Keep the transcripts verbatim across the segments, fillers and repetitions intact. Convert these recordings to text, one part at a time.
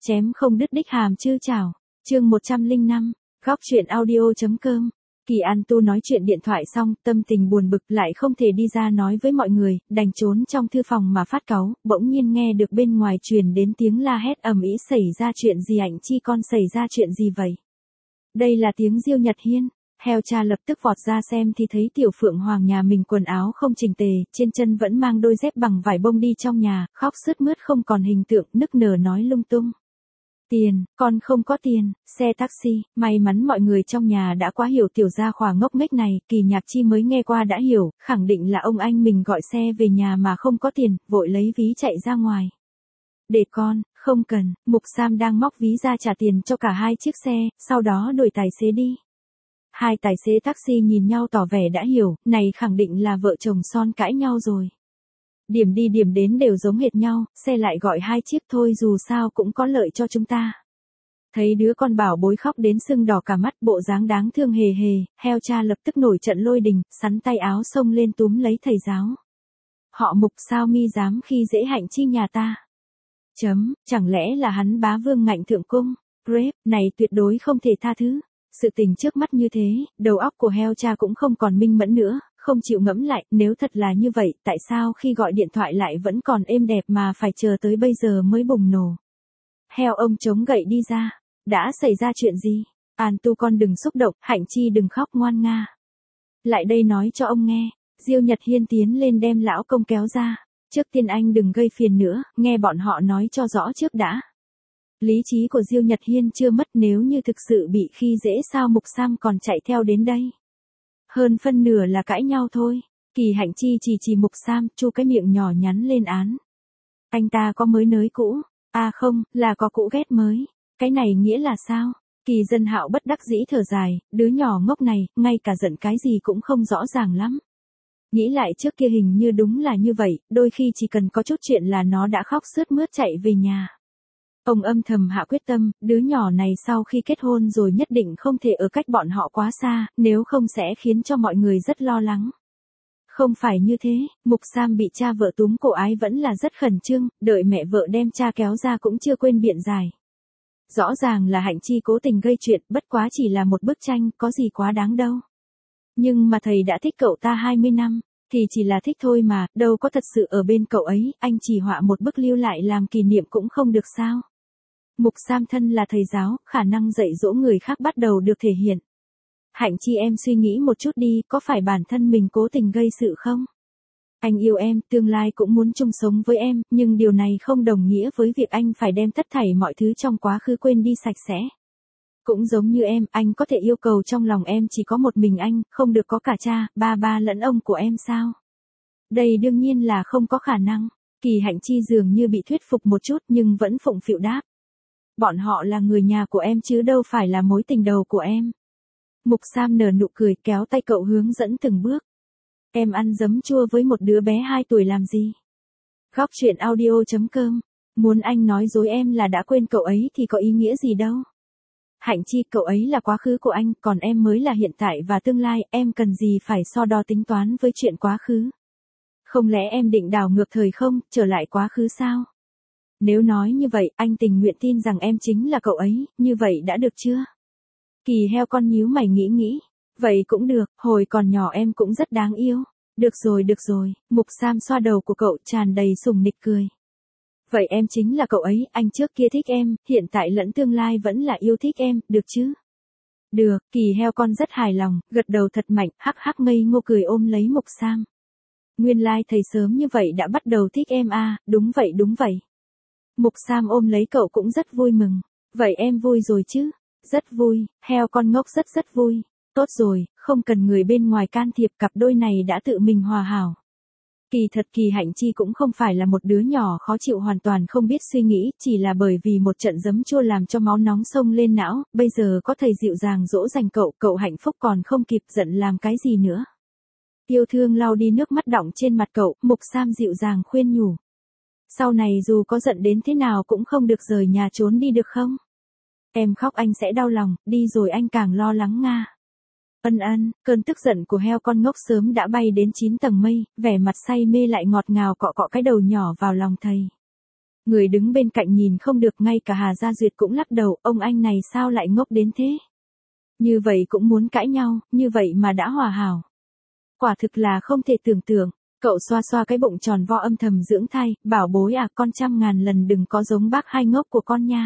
Chém không đứt đích hàm chư chảo. Chương một trăm lẻ năm, góc truyện audio.com. Kỳ An Tu nói chuyện điện thoại xong, tâm tình buồn bực lại không thể đi ra nói với mọi người, đành trốn trong thư phòng mà phát cáu, bỗng nhiên nghe được bên ngoài truyền đến tiếng la hét ầm ĩ. Xảy ra chuyện gì Hạnh Chi con, xảy ra chuyện gì vậy? Đây là tiếng Diêu Nhật Hiên. Heo cha lập tức vọt ra xem thì thấy Tiểu Phượng Hoàng nhà mình quần áo không chỉnh tề, trên chân vẫn mang đôi dép bằng vải bông đi trong nhà, khóc sướt mướt không còn hình tượng, nức nở nói lung tung. Tiền, con không có tiền, xe taxi. May mắn mọi người trong nhà đã quá hiểu tiểu gia khỏa ngốc nghếch này, Kỳ Nhạc Chi mới nghe qua đã hiểu, khẳng định là ông anh mình gọi xe về nhà mà không có tiền, vội lấy ví chạy ra ngoài. Để con, không cần. Mục Sam đang móc ví ra trả tiền cho cả hai chiếc xe, sau đó đổi tài xế đi. Hai tài xế taxi nhìn nhau tỏ vẻ đã hiểu, này khẳng định là vợ chồng son cãi nhau rồi. Điểm đi điểm đến đều giống hệt nhau, xe lại gọi hai chiếc thôi, dù sao cũng có lợi cho chúng ta. Thấy đứa con bảo bối khóc đến sưng đỏ cả mắt, bộ dáng đáng thương hề hề, heo cha lập tức nổi trận lôi đình, sắn tay áo xông lên túm lấy thầy giáo. Họ Mục sao mi dám khi dễ Hạnh Chi nhà ta? Chấm, chẳng lẽ là hắn bá vương ngạnh thượng cung? Grep, này tuyệt đối không thể tha thứ. Sự tình trước mắt như thế, đầu óc của heo cha cũng không còn minh mẫn nữa, không chịu ngẫm lại, nếu thật là như vậy, tại sao khi gọi điện thoại lại vẫn còn êm đẹp mà phải chờ tới bây giờ mới bùng nổ? Heo ông chống gậy đi ra. Đã xảy ra chuyện gì? An Tu con đừng xúc động, Hạnh Chi đừng khóc ngoan nga. Lại đây nói cho ông nghe. Diêu Nhật Hiên tiến lên đem lão công kéo ra. Trước tiên anh đừng gây phiền nữa, nghe bọn họ nói cho rõ trước đã. Lý trí của Diêu Nhật Hiên chưa mất, nếu như thực sự bị khi dễ sao Mục Sam còn chạy theo đến đây. Hơn phân nửa là cãi nhau thôi. Kỳ Hạnh Chi chỉ chỉ Mục Sam, chu cái miệng nhỏ nhắn lên án. Anh ta có mới nới cũ? À không, là có cũ ghét mới. Cái này nghĩa là sao? Kỳ Dân Hạo bất đắc dĩ thở dài, đứa nhỏ ngốc này, ngay cả giận cái gì cũng không rõ ràng lắm. Nghĩ lại trước kia hình như đúng là như vậy, đôi khi chỉ cần có chút chuyện là nó đã khóc sướt mướt chạy về nhà. Ông âm thầm hạ quyết tâm, đứa nhỏ này sau khi kết hôn rồi nhất định không thể ở cách bọn họ quá xa, nếu không sẽ khiến cho mọi người rất lo lắng. Không phải như thế, Mục Sam bị cha vợ túm cổ ái vẫn là rất khẩn trương, đợi mẹ vợ đem cha kéo ra cũng chưa quên biện giải. Rõ ràng là Hạnh Chi cố tình gây chuyện, bất quá chỉ là một bức tranh, có gì quá đáng đâu. Nhưng mà thầy đã thích cậu ta hai mươi năm, thì chỉ là thích thôi mà, đâu có thật sự ở bên cậu ấy, anh chỉ họa một bức lưu lại làm kỷ niệm cũng không được sao. Mục Sam thân là thầy giáo, khả năng dạy dỗ người khác bắt đầu được thể hiện. Hạnh Chi em suy nghĩ một chút đi, có phải bản thân mình cố tình gây sự không? Anh yêu em, tương lai cũng muốn chung sống với em, nhưng điều này không đồng nghĩa với việc anh phải đem tất thảy mọi thứ trong quá khứ quên đi sạch sẽ. Cũng giống như em, anh có thể yêu cầu trong lòng em chỉ có một mình anh, không được có cả cha, ba ba lẫn ông của em sao? Đây đương nhiên là không có khả năng. Kỳ Hạnh Chi dường như bị thuyết phục một chút nhưng vẫn phụng phịu đáp. Bọn họ là người nhà của em chứ đâu phải là mối tình đầu của em. Mục Sam nở nụ cười kéo tay cậu hướng dẫn từng bước. Em ăn giấm chua với một đứa bé hai tuổi làm gì? Góc truyện audio.com. Muốn anh nói dối em là đã quên cậu ấy thì có ý nghĩa gì đâu. Hạnh Chi, cậu ấy là quá khứ của anh, còn em mới là hiện tại và tương lai, em cần gì phải so đo tính toán với chuyện quá khứ. Không lẽ em định đảo ngược thời không, trở lại quá khứ sao? Nếu nói như vậy, anh tình nguyện tin rằng em chính là cậu ấy, như vậy đã được chưa? Kỳ heo con nhíu mày nghĩ nghĩ. Vậy cũng được, hồi còn nhỏ em cũng rất đáng yêu. Được rồi được rồi, Mục Sam xoa đầu của cậu tràn đầy sùng nịch cười. Vậy em chính là cậu ấy, anh trước kia thích em, hiện tại lẫn tương lai vẫn là yêu thích em, được chứ? Được, Kỳ heo con rất hài lòng, gật đầu thật mạnh, hắc hắc ngây ngô cười ôm lấy Mục Sam. Nguyên lai thầy sớm như vậy đã bắt đầu thích em à, đúng vậy đúng vậy. Mục Sam ôm lấy cậu cũng rất vui mừng. Vậy em vui rồi chứ? Rất vui, heo con ngốc rất rất vui. Tốt rồi, không cần người bên ngoài can thiệp, cặp đôi này đã tự mình hòa hảo. Kỳ thật Kỳ Hạnh Chi cũng không phải là một đứa nhỏ khó chịu hoàn toàn không biết suy nghĩ, chỉ là bởi vì một trận giấm chua làm cho máu nóng sông lên não, bây giờ có thầy dịu dàng dỗ dành cậu, cậu hạnh phúc còn không kịp giận làm cái gì nữa. Yêu thương lau đi nước mắt đọng trên mặt cậu, Mục Sam dịu dàng khuyên nhủ. Sau này dù có giận đến thế nào cũng không được rời nhà trốn đi được không? Em khóc anh sẽ đau lòng, đi rồi anh càng lo lắng nga. Ân ân, cơn tức giận của heo con ngốc sớm đã bay đến chín tầng mây, vẻ mặt say mê lại ngọt ngào cọ cọ cái đầu nhỏ vào lòng thầy. Người đứng bên cạnh nhìn không được, ngay cả Hà Gia Duyệt cũng lắc đầu, ông anh này sao lại ngốc đến thế? Như vậy cũng muốn cãi nhau, như vậy mà đã hòa hảo. Quả thực là không thể tưởng tượng. Cậu xoa xoa cái bụng tròn vo âm thầm dưỡng thai, bảo bối à, con trăm ngàn lần đừng có giống bác hai ngốc của con nha.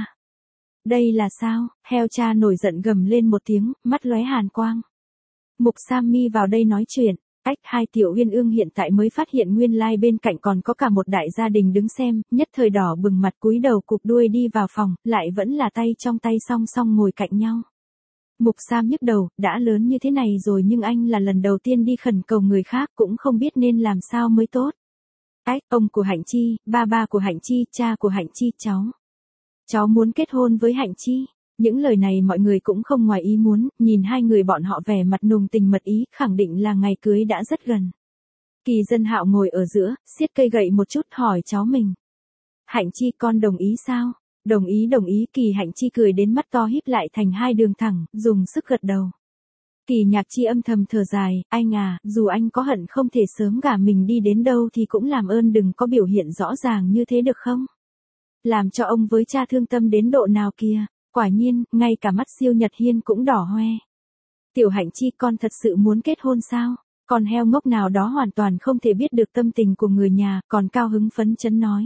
Đây là sao? Heo cha nổi giận gầm lên một tiếng, mắt lóe hàn quang. Mục Sammy vào đây nói chuyện. Ách, hai tiểu uyên ương hiện tại mới phát hiện nguyên lai bên cạnh còn có cả một đại gia đình đứng xem, nhất thời đỏ bừng mặt cúi đầu cụp đuôi đi vào phòng, lại vẫn là tay trong tay song song ngồi cạnh nhau. Mục Sam nhức đầu, đã lớn như thế này rồi nhưng anh là lần đầu tiên đi khẩn cầu người khác, cũng không biết nên làm sao mới tốt. Ách, ông của Hạnh Chi, ba ba của Hạnh Chi, cha của Hạnh Chi, cháu. Cháu muốn kết hôn với Hạnh Chi. Những lời này mọi người cũng không ngoài ý muốn, nhìn hai người bọn họ vẻ mặt nồng tình mật ý, khẳng định là ngày cưới đã rất gần. Kỳ Dân Hạo ngồi ở giữa, siết cây gậy một chút hỏi cháu mình. Hạnh Chi, con đồng ý sao? Đồng ý đồng ý. Kỳ Hạnh Chi cười đến mắt to híp lại thành hai đường thẳng, dùng sức gật đầu. Kỳ Nhạc Chi âm thầm thở dài, anh à, dù anh có hận không thể sớm gả mình đi đến đâu thì cũng làm ơn đừng có biểu hiện rõ ràng như thế được không? Làm cho ông với cha thương tâm đến độ nào kìa. Quả nhiên, ngay cả mắt Siêu Nhật Hiên cũng đỏ hoe. Tiểu Hạnh Chi, con thật sự muốn kết hôn sao? Con heo ngốc nào đó hoàn toàn không thể biết được tâm tình của người nhà, còn cao hứng phấn chấn nói.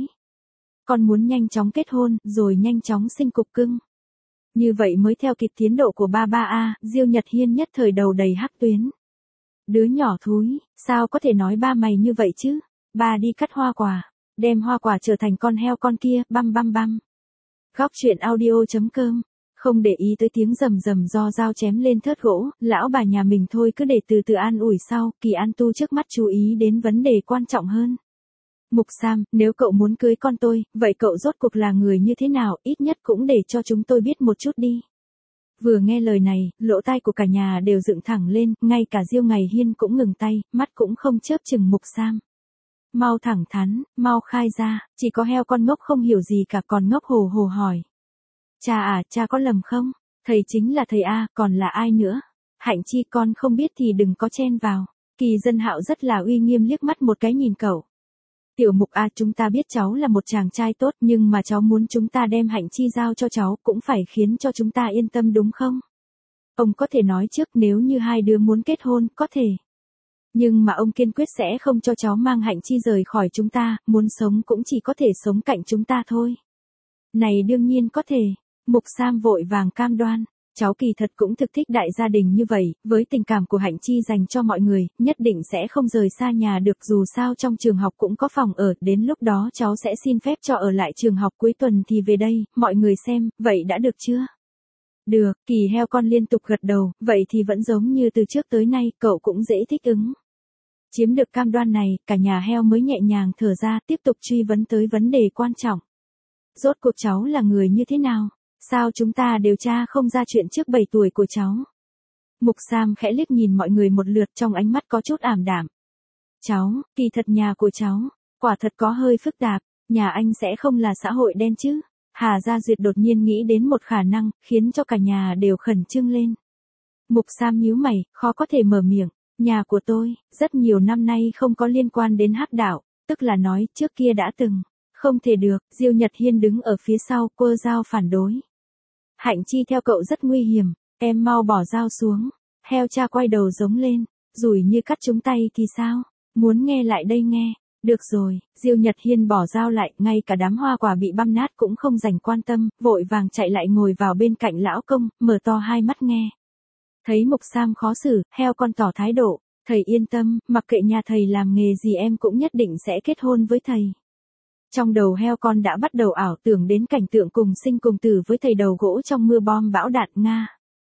Con muốn nhanh chóng kết hôn, rồi nhanh chóng sinh cục cưng. Như vậy mới theo kịp tiến độ của ba ba a. Diêu Nhật Hiên nhất thời đầu đầy hắc tuyến. Đứa nhỏ thúi, sao có thể nói ba mày như vậy chứ? Ba đi cắt hoa quả, đem hoa quả trở thành con heo con kia, băm băm băm. Góc truyện audio chấm com. Không để ý tới tiếng rầm rầm do dao chém lên thớt gỗ, lão bà nhà mình thôi cứ để từ từ an ủi sau, Kỳ An Tu trước mắt chú ý đến vấn đề quan trọng hơn. Mục Sam, nếu cậu muốn cưới con tôi, vậy cậu rốt cuộc là người như thế nào, ít nhất cũng để cho chúng tôi biết một chút đi. Vừa nghe lời này, lỗ tai của cả nhà đều dựng thẳng lên, ngay cả Diêu Ngày Hiên cũng ngừng tay, mắt cũng không chớp chừng Mục Sam. Mau thẳng thắn, mau khai ra, chỉ có heo con ngốc không hiểu gì cả còn ngốc hồ hồ hỏi. Cha à, cha có lầm không? Thầy chính là thầy A, còn là ai nữa? Hạnh Chi, con không biết thì đừng có chen vào. Kỳ Dân Hạo rất là uy nghiêm liếc mắt một cái nhìn cậu. Tiểu Mục A, chúng ta biết cháu là một chàng trai tốt nhưng mà cháu muốn chúng ta đem Hạnh Chi giao cho cháu cũng phải khiến cho chúng ta yên tâm đúng không? Ông có thể nói trước nếu như hai đứa muốn kết hôn, có thể. Nhưng mà ông kiên quyết sẽ không cho cháu mang Hạnh Chi rời khỏi chúng ta, muốn sống cũng chỉ có thể sống cạnh chúng ta thôi. Này đương nhiên có thể. Mục Sam vội vàng cam đoan. Cháu kỳ thật cũng thực thích đại gia đình như vậy, với tình cảm của Hạnh Chi dành cho mọi người, nhất định sẽ không rời xa nhà được dù sao trong trường học cũng có phòng ở, đến lúc đó cháu sẽ xin phép cho ở lại trường học cuối tuần thì về đây, mọi người xem, vậy đã được chưa? Được, Kỳ heo con liên tục gật đầu, vậy thì vẫn giống như từ trước tới nay, cậu cũng dễ thích ứng. Chiếm được cam đoan này, cả nhà heo mới nhẹ nhàng thở ra, tiếp tục truy vấn tới vấn đề quan trọng. Rốt cuộc cháu là người như thế nào? Sao chúng ta đều tra không ra chuyện trước bảy tuổi của cháu? Mục Sam khẽ liếc nhìn mọi người một lượt trong ánh mắt có chút ảm đạm. Cháu, kỳ thật nhà của cháu, quả thật có hơi phức tạp, nhà anh sẽ không là xã hội đen chứ? Hà Gia Duyệt đột nhiên nghĩ đến một khả năng, khiến cho cả nhà đều khẩn trương lên. Mục Sam nhíu mày, khó có thể mở miệng. Nhà của tôi, rất nhiều năm nay không có liên quan đến hắc đạo, tức là nói trước kia đã từng. Không thể được, Diêu Nhật Hiên đứng ở phía sau, quơ dao phản đối. Hạnh Chi theo cậu rất nguy hiểm, em mau bỏ dao xuống. Heo cha quay đầu giống lên, rủi như cắt chúng tay thì sao? Muốn nghe lại đây nghe. Được rồi, Diêu Nhật Hiên bỏ dao lại, ngay cả đám hoa quả bị băm nát cũng không dành quan tâm, vội vàng chạy lại ngồi vào bên cạnh lão công, mở to hai mắt nghe. Thấy Mục Sam khó xử, heo con tỏ thái độ, thầy yên tâm, mặc kệ nhà thầy làm nghề gì em cũng nhất định sẽ kết hôn với thầy. Trong đầu heo con đã bắt đầu ảo tưởng đến cảnh tượng cùng sinh cùng tử với thầy đầu gỗ trong mưa bom bão đạn Nga.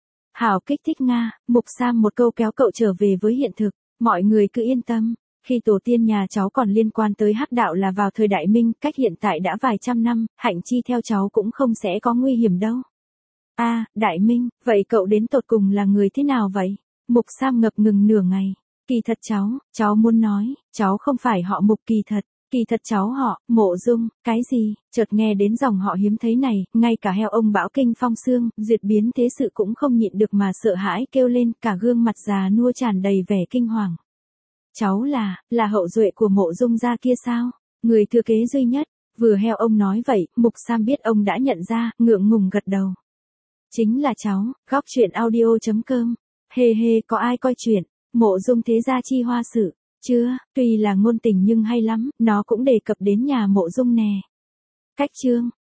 Hảo kích thích Nga, Mục Sam một câu kéo cậu trở về với hiện thực, mọi người cứ yên tâm, khi tổ tiên nhà cháu còn liên quan tới hắc đạo là vào thời Đại Minh, cách hiện tại đã vài trăm năm, Hạnh Chi theo cháu cũng không sẽ có nguy hiểm đâu. A, à, Đại Minh, vậy cậu đến tột cùng là người thế nào vậy? Mục Sam ngập ngừng nửa ngày, kỳ thật cháu, cháu muốn nói, cháu không phải họ Mục kỳ thật. Kỳ thật cháu họ, Mộ Dung, cái gì, chợt nghe đến dòng họ hiếm thấy này, ngay cả heo ông bão kinh phong xương, duyệt biến thế sự cũng không nhịn được mà sợ hãi kêu lên, cả gương mặt già nua tràn đầy vẻ kinh hoàng. Cháu là, là hậu duệ của Mộ Dung gia kia sao? Người thừa kế duy nhất, Vừa heo ông nói vậy, Mục Sam biết ông đã nhận ra, ngượng ngùng gật đầu. Chính là cháu, góc chuyện audio.com. Hê hê, có ai coi chuyện Mộ Dung Thế Gia Chi Hoa Sự chưa? Tuy là ngôn tình nhưng hay lắm, nó cũng đề cập đến nhà Mộ Dung nè. Cách chương